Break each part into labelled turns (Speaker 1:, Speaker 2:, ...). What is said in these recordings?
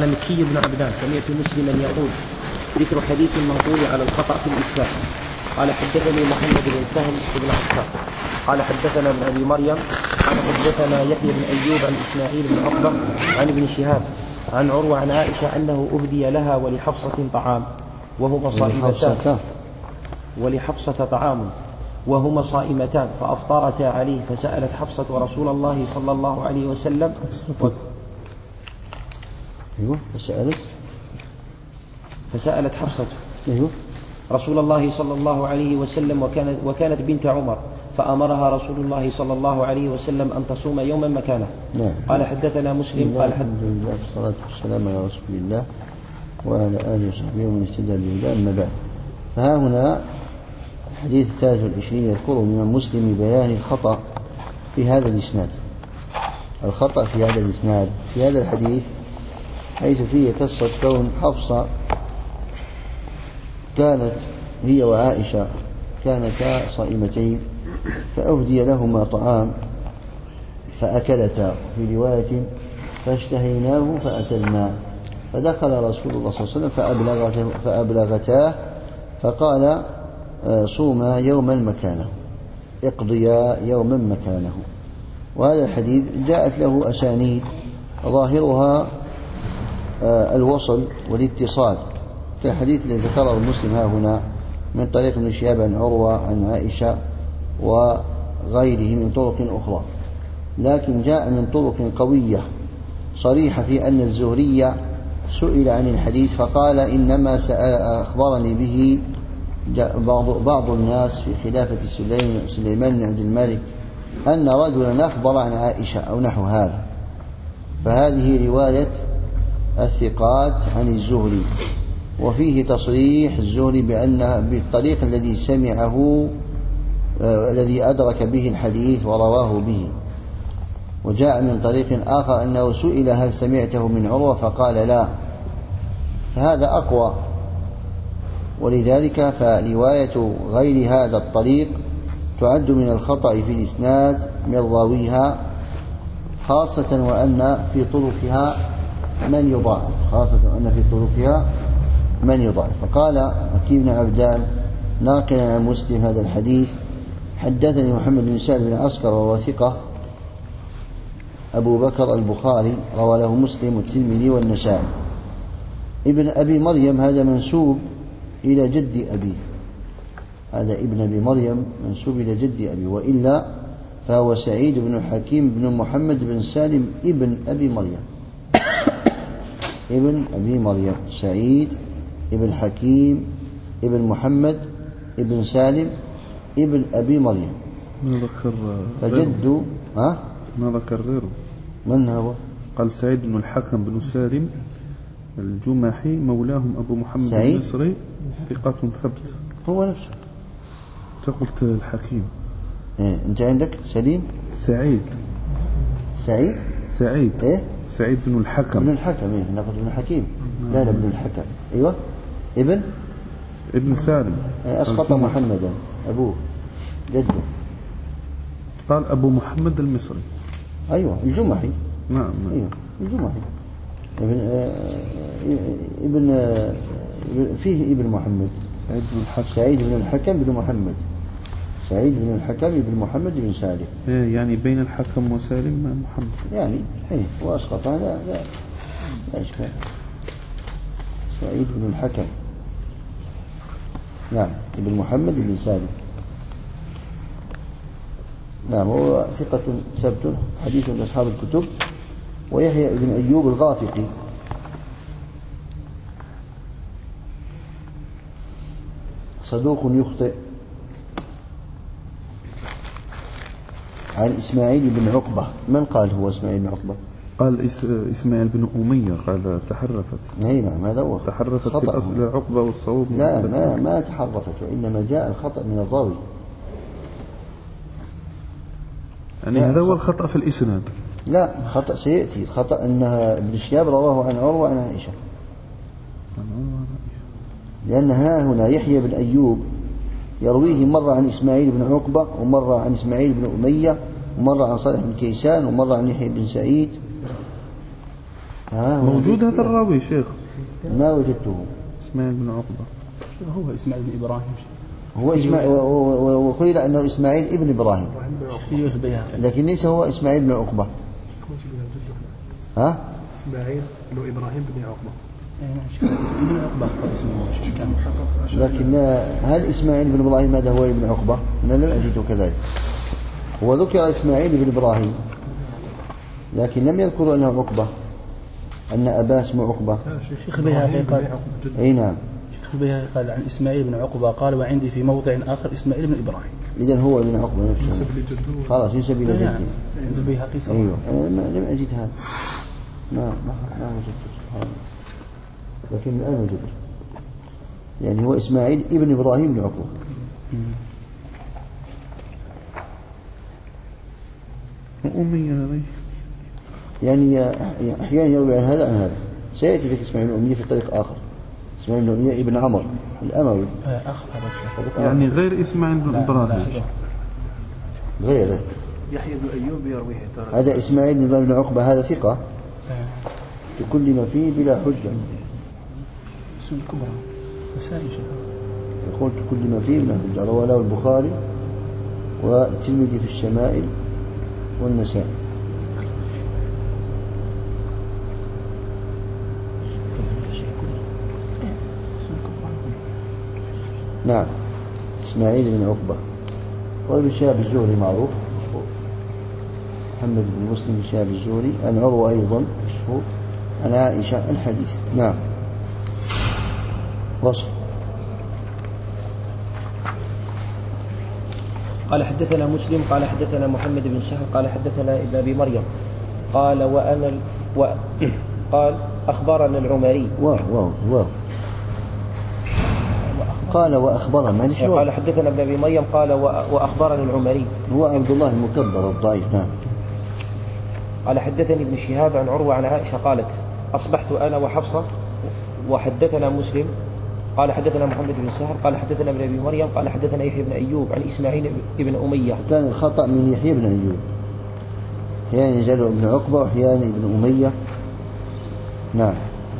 Speaker 1: قال مكي بن عبدان سمعت مسلما يقول ذكر حديث المنقول على الخطأ في الإسلام. قال حدثني محمد بن سهل بن عفان قال حدثنا ابن أبي مريم قال حدثنا يحيى بن أيوب عن إسماعيل بن عقبة عن ابن شهاب عن عروة عن عائشة أنه أهدي لها ولحفصة طعام وهما صائمتان فأفطرتا عليه فسألت حفصة رسول الله صلى الله عليه وسلم فسألت حفصة رسول الله صلى الله عليه وسلم وكانت بنت عمر فأمرها رسول الله صلى الله عليه وسلم أن تصوم يوما مكانه. قال حدثنا مسلم قال
Speaker 2: الحمد لله والصلاة والسلام على رسول الله وعلى آله وصحبه ومن اهتدى بهداه أما بعد. فها هنا الحديث 23 يذكره من مسلم بيان الخطأ في هذا الإسناد. الخطأ في هذا الإسناد في هذا الحديث حيث فيه قصة كون حفصة كانت هي وعائشة كانتا صائمتين فأهدي لهما طعام فأكلتا، في رواية فاشتهيناه فأكلناه، فدخل رسول الله صلى الله عليه وسلم فأبلغتاه فقال صوما يوما مكانه، اقضيا يوما مكانه. وهذا الحديث جاءت له أسانيد ظاهرها الوصل والاتصال كالحديث الذي ذكره المسلم ها هنا من طريق ابن شهاب عن عروة عن عائشة وغيره من طرق أخرى، لكن جاء من طرق قوية صريحة في أن الزهري سئل عن الحديث فقال إنما أخبرني به بعض الناس في خلافة سليمان بن عبد الملك أن رجلا أخبر عن عائشة أو نحو هذا، فهذه رواية الثقات عن الزهري، وفيه تصريح الزهري بأن بالطريق الذي سمعه الذي أدرك به الحديث ورواه به. وجاء من طريق آخر أنه سئل هل سمعته من عروة فقال لا، فهذا أقوى. ولذلك فرواية غير هذا الطريق تعد من الخطأ في الإسناد من راويها، خاصة وأن في طرقها من يضاعف فقال مكي بن عبدان ناقلا عن مسلم هذا الحديث حدثني محمد بن سعد بن عسكر وهو ثقة أبو بكر البخاري روى له مسلم والترمذي والنسائي. ابن أبي مريم هذا منسوب إلى جد أبيه، هذا ابن أبي مريم منسوب إلى جد أبيه، وإلا فهو سعيد بن حكيم بن محمد بن سالم ابن أبي مريم ابن أبي مريم سعيد ابن حكيم ابن محمد ابن سالم ابن أبي مريم.
Speaker 3: ما ذكر
Speaker 2: فجد
Speaker 3: ما ذكر غيره.
Speaker 2: من هو؟
Speaker 3: قال سعيد بن الحكم بن سالم الجمحي مولاهم أبو محمد المصري ثقة ثبت.
Speaker 2: هو نفسه.
Speaker 3: أنت قلت الحكيم.
Speaker 2: أنت عندك سليم
Speaker 3: سعيد
Speaker 2: إيه؟
Speaker 3: سعيد بن الحكم.
Speaker 2: ابن الحكم إيه؟ نقول ابن حكيم. لا ابن الحكم. أيوة ابن
Speaker 3: سالم.
Speaker 2: أسقط محمدا أبوه جده.
Speaker 3: قال أبو محمد المصري.
Speaker 2: أيوة الجمحي.
Speaker 3: نعم.
Speaker 2: أيوة الجمحي. ابن فيه ابن محمد سعيد بن الحكم بن محمد سعيد بن الحكم بن محمد بن سالم.
Speaker 3: يعني بين الحكم وسالم محمد
Speaker 2: يعني وأسقط هذا لا إشكال. سعيد بن الحكم نعم ابن محمد بن سالم نعم هو ثقة ثبت حديث أصحاب الكتب. ويحيى بن أيوب الغافقي صدوق يخطئ. عن إسماعيل بن عقبة. من قال هو إسماعيل بن عقبة؟
Speaker 3: قال إسماعيل بن أمية قال تحرفت.
Speaker 2: نعم هذا هو
Speaker 3: تحرفت في أصل عقبة والصواب.
Speaker 2: لا ما تحرفت وإنما جاء الخطأ من الراوي.
Speaker 3: يعني هذا هو الخطأ في الإسناد.
Speaker 2: لا خطأ سيأتي. خطأ أنها ابن شهاب رواه عن عروة عن عائشة، لأن هنا يحيى بن أيوب يرويه مرة عن إسماعيل بن عقبة ومرة عن إسماعيل بن أمية ومرة عن صالح بن كيسان ومرة عن يحيى بن سعيد
Speaker 3: موجود هذا الراوي شيخ؟
Speaker 2: ما وجدته.
Speaker 3: إسماعيل بن عقبة.
Speaker 4: هو إسماعيل بن إبراهيم.
Speaker 2: هو إسماعيل، وقيل أنه إسماعيل ابن إبراهيم، لكن ليس هو إسماعيل بن عقبة. ها؟
Speaker 5: إسماعيل بن إبراهيم بن عقبة.
Speaker 2: لكن هل إسماعيل بن إبراهيم هذا هو ابن عقبة؟ أنا لم أجده كذلك. هو ذكر إسماعيل بن إبراهيم لكن لم يذكر أنه عقبة، أن أباه اسمه عقبة.
Speaker 4: شيخ البيهقي قال.
Speaker 2: أي نعم.
Speaker 4: شيخ البيهقي قال عن إسماعيل بن عقبة قال وعندي في موضع آخر إسماعيل بن إبراهيم.
Speaker 2: إذن هو ابن عقبة نفسه. خلاص ينسب إلى جده.
Speaker 4: البيهقي صح.
Speaker 2: أيوه لم أجد هذا. ما وجدته سبحان الله. لكن الآن وجدته. يعني هو إسماعيل ابن إبراهيم بن عقبة.
Speaker 3: أمية هذه.
Speaker 2: يعني أحيانا يروي عن هذا عن هذا. سيأتي لك إسماعيل بن أمية في طريق آخر. إسماعيل بن أمية ابن عمر الأموي.
Speaker 3: يعني غير إسماعيل بن إبراهيم.
Speaker 2: غيره.
Speaker 5: يحيى بن أيوب يرويه.
Speaker 2: هذا إسماعيل بن عقبة هذا ثقة بكل ما فيه بلا حجة. يقول كل ما فيه بلا حجة. رواه له البخاري والترمذي في الشمائل والنسائي. نعم إسماعيل بن عقبة. وابن شهاب الزهري معروف محمد بن مسلم بن شهاب الزهري عن عروة أيضا مشهور عن عائشة الحديث. نعم وصل.
Speaker 1: قال حدثنا مسلم قال حدثنا محمد بن سهل قال حدثنا ابن أبي مريم قال قال أخبرنا العمري.
Speaker 2: قال وأخبرنا ما شو؟
Speaker 1: قال حدثنا ابن أبي مريم قال وأخبرنا العمري
Speaker 2: هو عبد الله المكبر الضعيف. نعم.
Speaker 1: قال حدثني ابن شهاب عن عروة عن عائشة قالت أصبحت أنا وحفصة وحدثنا مسلم قال حدثنا محمد بن سهل قال حدثنا ابن أبي مريم قال حدثنا يحيى بن أيوب عن إسماعيل بن أمية.
Speaker 2: كان الخطأ من يحيى بن أيوب، أحيانا يجعله ابن عقبة وأحيانا ابن أمية. نعم.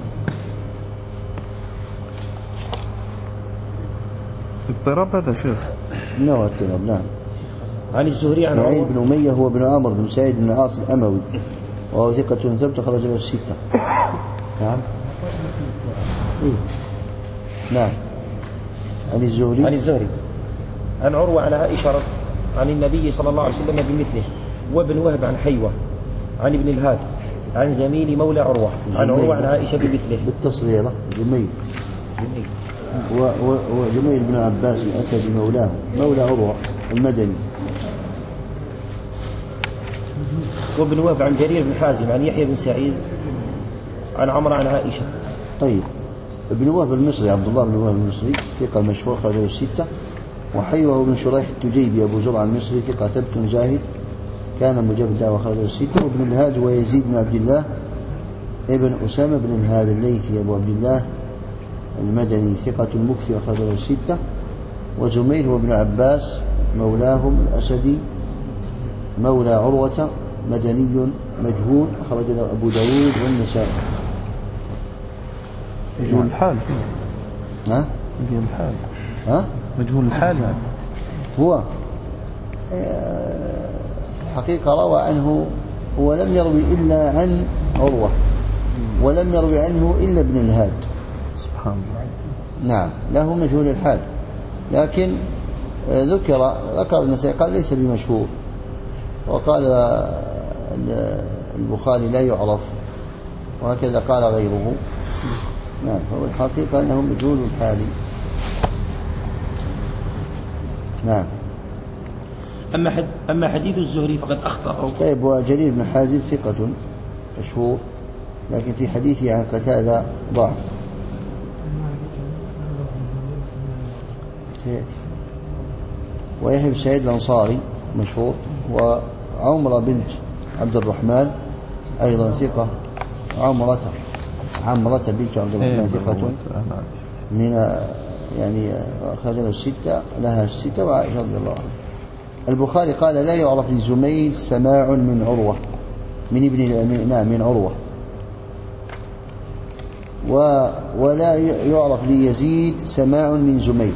Speaker 3: اضطراب هذا شيخ.
Speaker 2: نوع اضطراب. نعم.
Speaker 1: عن الزهري عن
Speaker 2: إسماعيل بن أمية هو ابن عمرو بن سعيد بن العاص الأموي وهو ثقة ثبت خرج له الستة. نعم. إيه؟ نعم. عن الزهري
Speaker 1: عن عروة عن عائشة عن النبي صلى الله عليه وسلم بمثله وابن وهب عن حيوة عن ابن الهاد عن زميل مولى عروة عن عروة عن عائشة بمثله
Speaker 2: بالتصغيرة جميل. وجميل بن عباس الأسدي مولاه مولى عروة المدني.
Speaker 1: وابن وهب عن جرير بن حازم عن يحيى بن سعيد عن عمرو عن عائشة.
Speaker 2: طيب ابن وهب المصري عبد الله بن وهب المصري ثقة مشهور خرجه الستة. وحيوه بن شريح التجيبي أبو زرع المصري ثقة ثبت زاهد كان مجاب الدعوة خرجه الستة. وابن الهاد ويزيد بن عبد الله ابن أسامة بن الهاد الليثي أبو عبد الله المدني ثقة مكثر خرجه الستة. وزميل هو ابن عباس مولاهم الأسدي مولى عروة مدني مجهول أخرج له أبو داود والنسائي.
Speaker 3: مجهول الحال.
Speaker 2: ها؟
Speaker 3: مجهول الحال.
Speaker 2: ها؟
Speaker 3: مجهول الحال يعني.
Speaker 2: هو في الحقيقة روى عنه هو لم يروي إلا عن عروة ولم يروي عنه إلا ابن الهاد.
Speaker 3: سبحان الله.
Speaker 2: نعم له مجهول الحال لكن ذكر النسائي قال ليس بمشهور وقال البخاري لا يعرف وهكذا قال غيره. نعم هو الحقيقة أنه مجهول الحال. نعم.
Speaker 1: أما حديث الزهري فقد أخطأ.
Speaker 2: طيب وجرير بن حازم ثقة مشهور لكن في حديثه عن قتادة ضعف. سيأتي. ويحيى بن سعيد الأنصاري مشهور. وعمرة بنت عبد الرحمن أيضا ثقة. عمرة بنت عبد الرحمن ثقة من يعني خرجنا الستة لها الستة وعائشة رضي الله عنها. البخاري قال لا يعرف لزميل سماع من عروة من ابن من عروة ولا يعرف ليزيد سماع من زميل،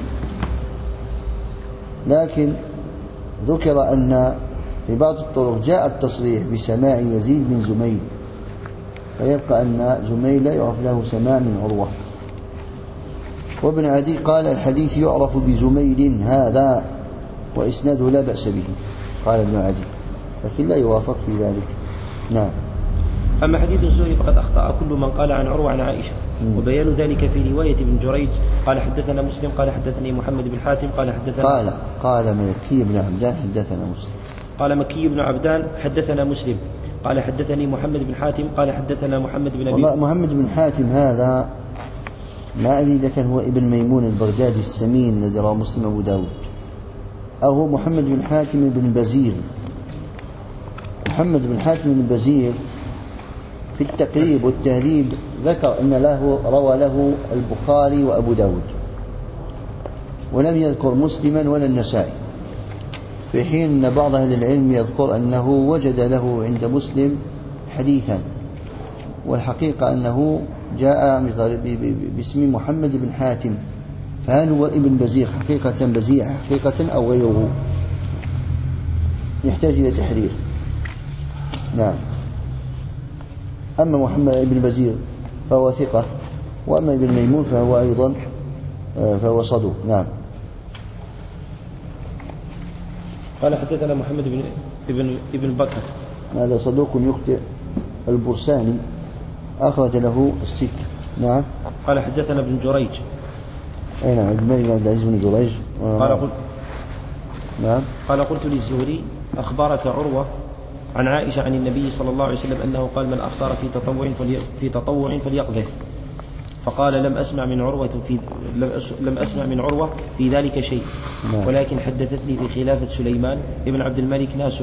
Speaker 2: لكن ذكر أن في بعض الطرق جاء التصريح بسماع يزيد من زميل، فيبقى أن زميل لا يعرف له سماع من عروة. وابن عدي قال الحديث يعرف بزميل هذا وإسناده لا بأس به، قال ابن عدي، لكن لا يوافق في ذلك. نعم.
Speaker 1: أما حديث الزهري فقد أخطأ كل من قال عن عروة عن عائشة، وبيان ذلك في رواية ابن جريج قال حدثنا مسلم قال حدثني محمد بن حاتم قال حدثنا
Speaker 2: قال مكي بن عبدان حدثنا مسلم،
Speaker 1: قال مكي بن عبدان حدثنا مسلم قال حدثني محمد بن حاتم قال حدثنا محمد بن أبي.
Speaker 2: والله محمد بن حاتم هذا ما أدري إذا كان هو ابن ميمون البغدادي السمين الذي رواه مسلم أبو داود، أو هو محمد بن حاتم بن بزير. محمد بن حاتم بن بزير في التقريب والتهذيب ذكر أن روى له البخاري وأبو داود، ولم يذكر مسلما ولا النسائي، في حين أن بعض أهل العلم يذكر أنه وجد له عند مسلم حديثا، والحقيقة أنه جاء باسم محمد بن حاتم، فهل هو ابن بزير حقيقة أو غيره؟ يحتاج إلى تحرير. نعم. أما محمد بن بزير فهو ثقة، وأما ابن ميمون فهو أيضا فهو صدوق. نعم.
Speaker 1: قال حدثنا محمد ابن بكر،
Speaker 2: هذا صدوق يخطئ، البرساني أخرج له الستة. نعم.
Speaker 1: قال حدثنا ابن جريج.
Speaker 2: أي نعم، ابن عبد العزيز بن جريج. نعم.
Speaker 1: قال قلت للزهري أخبرك عروة عن عائشة عن النبي صلى الله عليه وسلم أنه قال من أفطر في تطوع فليقذف، فقال لم أسمع من عروة في ذلك شيء.
Speaker 2: نعم.
Speaker 1: ولكن حدثتني في خلافة سليمان ابن عبد الملك ناس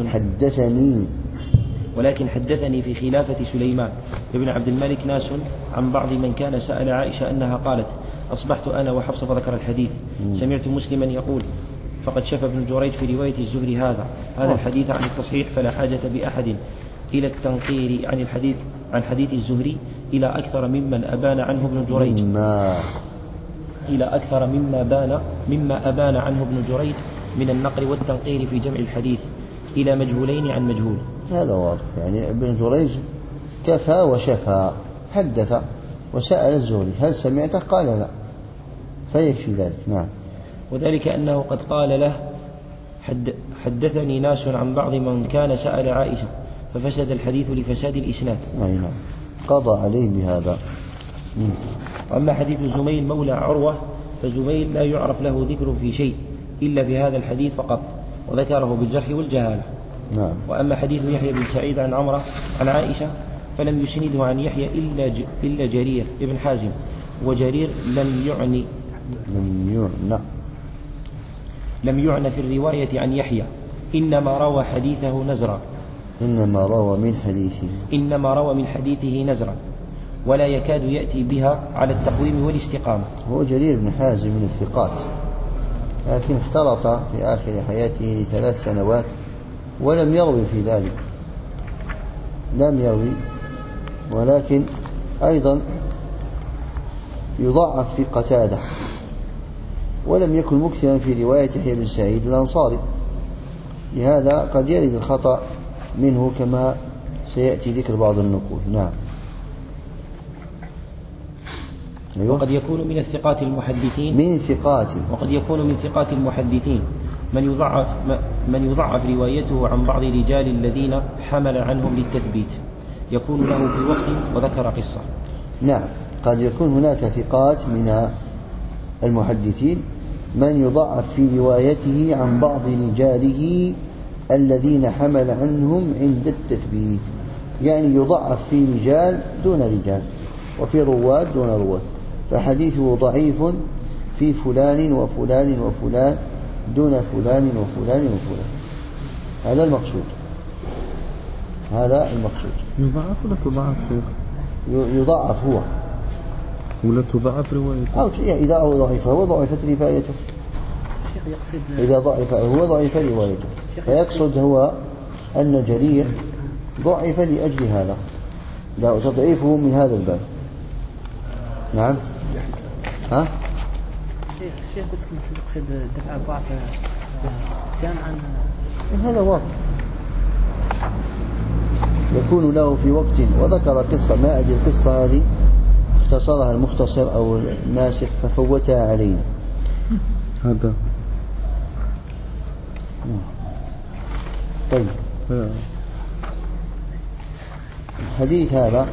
Speaker 1: ولكن حدثني في خلافة سليمان ابن عبد الملك ناس عن بعض من كان سأل عائشة أنها قالت أصبحت أنا وحفصة، فذكر الحديث. سمعت مسلما يقول فقد شف ابن جريج في رواية الزهري هذا الحديث عن التصحيح، فلا حاجة بأحد إلى التنقير عن حديث الزهري إلى أكثر ممن أبان عنه ابن جريج مما أبان عنه ابن جريج من النقر والتنقير في جمع الحديث إلى مجهولين عن مجهول.
Speaker 2: هذا واضح، يعني ابن جريج كفى وشفى، حدث وسأل الزهري هل سمعته؟ قال لا، فيكفي ذلك. نعم.
Speaker 1: وذلك أنه قد قال له حدثني ناس عن بعض من كان سأل عائشة، ففسد الحديث لفساد الإسناد.
Speaker 2: نعم، قضى عليه بهذا.
Speaker 1: وأما حديث زميل مولى عروة فزميل لا يعرف له ذكر في شيء إلا في هذا الحديث فقط، وذكره بالجرح والجهالة.
Speaker 2: نعم.
Speaker 1: وأما حديث يحيى بن سعيد عن عمرة عن عائشة فلم يسنده عن يحيى إلا جرير ابن حازم، وجرير لم يعنى في الرواية عن يحيى، إنما روى حديثه نزرا،
Speaker 2: إنما روى من حديثه نزرا، ولا يكاد يأتي بها على التقويم والاستقامة. هو جرير بن حازم من الثقات، لكن اختلط في آخر حياته 3 سنوات ولم يروي في ذلك، ولكن أيضا يضعف في قتادة، ولم يكن مكثرا في رواية يحيى بن سعيد الأنصاري، لهذا قد يرد الخطأ منه كما سيأتي ذكر بعض النقول. نعم. أيوة.
Speaker 1: وقد يكون من الثقات المحدثين من يضعف روايته عن بعض الرجال الذين حمل عنهم للتثبيت، يكون له في وقت وذكر قصة.
Speaker 2: نعم، قد يكون هناك ثقات من المحدثين من يضعف في روايته عن بعض رجاله الذين حمل عنهم عند التثبيت، يعني يضعف في رجال دون رجال وفي رواد دون رواد، فحديثه ضعيف في فلان وفلان وفلان دون فلان وفلان وفلان. هذا المقصود.
Speaker 3: يضعف ولا تضعف شيخ؟
Speaker 2: يضعف هو
Speaker 3: ولا تضعف روايته،
Speaker 2: أو إذا هو ضعيف هو ضعفت روايته، إذا ضعف هو ضعف روايته، فيقصد هو أن جرير ضعف لأجل هذا، لا تضعيفه من هذا الباب. نعم. ها؟
Speaker 6: الشيخ قلت لك تقصد دفع الضعف جامعا.
Speaker 2: هذا واضح. يكون له في وقت وذكر قصة، ما أدري القصة هذه اختصرها المختصر أو الناسخ ففوتها علينا.
Speaker 3: هذا
Speaker 2: طيب. الحديث هذا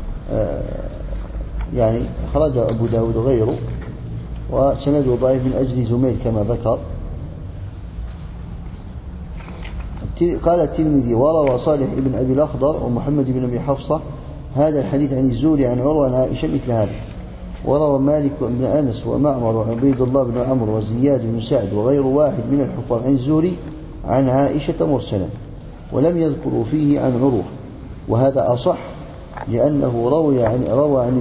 Speaker 2: يعني خرج أبو داود وغيره، وسنده ضعيف من أجل زميل كما ذكر. قال الترمذي: وروى صالح بن أبي الأخضر ومحمد بن أبي حفصة هذا الحديث عن الزهري عن عروة عن عائشة مثل هذا. وروى مالك بن أنس ومعمر وعبيد الله بن عمرو وزياد بن سعد وغير واحد من الحفاظ عن الزهري عن عائشة مرسلا، ولم يذكروا فيه عن عروة، وهذا أصح لأنه روى عن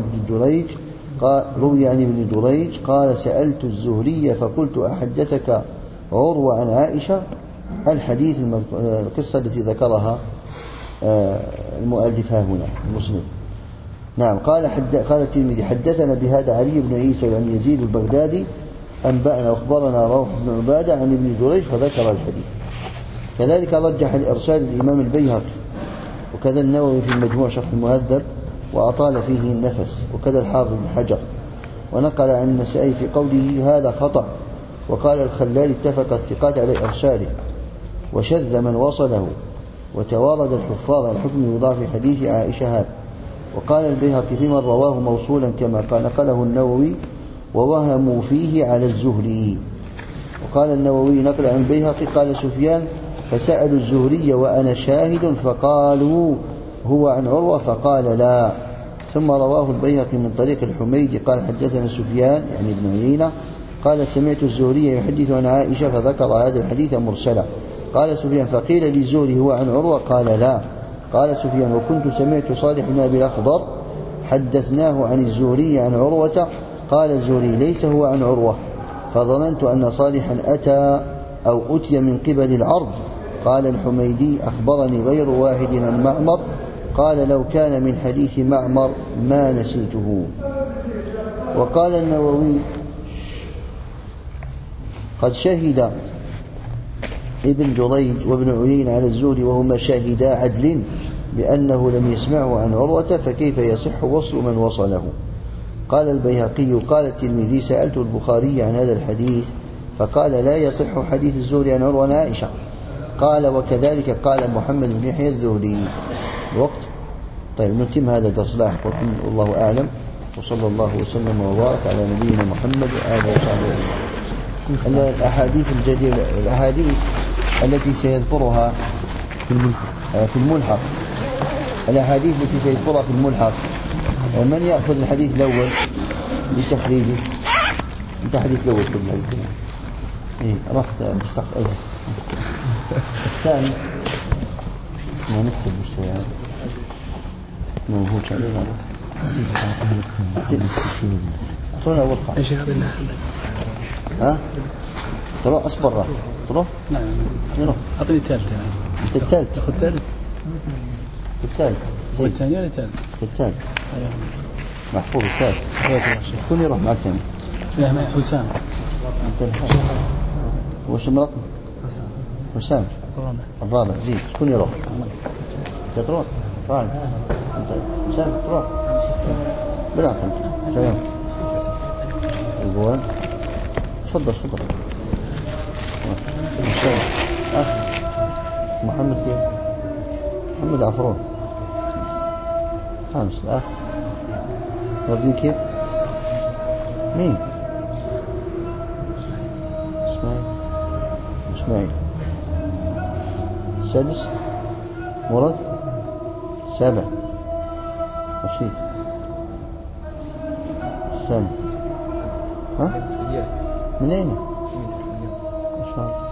Speaker 2: ابن دريج قال: سألت الزهري فقلت: أحدثك عروة عن عائشة؟ الحديث القصة التي ذكرها المؤلف هنا المسلم. نعم. قال الترمذي: حدثنا بهذا علي بن عيسى عن يزيد البغدادي أنبأنا وأخبرنا روح بن عبادة عن ابن دريج فذكر الحديث. كذلك رجح الإرسال الإمام البيهقي، وكذا النووي في المجموع شرح المهذب وأطال فيه النفس، وكذا الحافظ بن حجر، ونقل عن النسائي في قوله هذا خطأ. وقال الخلال: اتفق الثقات على إرساله وشذ من وصله، وتوارد الحفاظ على الحكم بضعف حديث عائشة هذا. وقال البيهقي في من رواه موصولا كما قال نقله النووي: ووهموا فيه على الزهري. وقال النووي نقل عن البيهقي قال سفيان: فسألوا الزهري وأنا شاهد فقالوا هو عن عروة فقال لا. ثم رواه البيهقي من طريق الحميدي قال حدثنا سفيان يعني ابن عيينة قال: سمعت الزهري يحدث عن عائشة فذكر هذا الحديث مرسلا. قال سفيان: فقيل للزهري هو عن عروة قال لا. قال سفيان: وكنت سمعت صالح بن أبي الأخضر حدثناه عن الزهري عن عروة قال الزهري: ليس هو عن عروة، فظننت أن صالحا أتى أو أتي من قبل العرض. قال الحميدي: أخبرني غير واحد عن معمر قال: لو كان من حديث معمر ما نسيته. وقال النووي: قد شهد ابن جريج وابن عيين على الزهري وهما شاهدا عدل بأنه لم يسمعه عن عروة، فكيف يصح وصل من وصله؟ قال البيهقي: قال الترمذي: سألت البخاري عن هذا الحديث فقال: لا يصح حديث الزهري عن عروة عن عائشة. قال: وكذلك قال محمد بن يحيى الزهري. الوقت. طيب نتم هذا الدرس لاحق والله أعلم، وصلى الله وسلم وبارك على نبينا محمد وآله وصحبه أجمعين. الأحاديث الجديدة، الأحاديث التي سيذكرها في الملحق، الأحاديث التي سيذكرها في الملحق، من يأخذ الحديث الأول لتخريجه؟ أنت الحديث الأول في الحديث إيه رحت مستقبل الثاني ما نكتب بالشيء ما هو شيء أعطونا أول قاعدة. ها تروح أصبر تروح
Speaker 4: نعم
Speaker 2: يروح
Speaker 4: أعطني الثالث يعني
Speaker 2: أنت الثالث
Speaker 4: تأخذ الثالث
Speaker 2: الثالث
Speaker 4: والثاني ولا الثالث
Speaker 2: الثالث محفوظ الثالث شكون يروح معك ثاني؟
Speaker 4: لا ما حسام
Speaker 2: أنت وش مرق حسام الرابع زيد شكون يروح؟ أنت تروح راعي أنت حسام تروح بالعكس أنت سلام الجوال تفضل محمد كيف؟ محمد عفرون خامس الأخ ربي كيف؟ مين؟ اسماعيل السادس مراد سابع رشيد الثامن ها؟ من أين؟ ما شاء الله.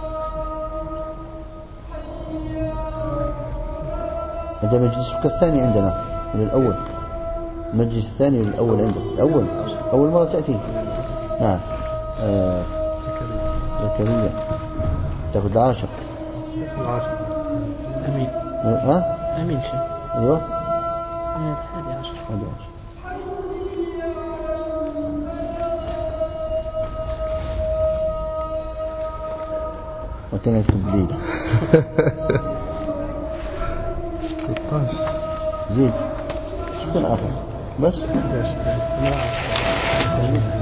Speaker 2: هذا مجلسك الثاني عندنا من الأول، المجلس الثاني من الأول عندك، أول مرة تأتي. نعم زكريا تأخذ العاشر.
Speaker 6: أمين.
Speaker 2: ها؟
Speaker 6: أمين شيء.
Speaker 2: أيوة.
Speaker 6: 11.
Speaker 2: وكان يكتب ليلة
Speaker 3: 13
Speaker 2: زيد شكون آخر بس
Speaker 3: 11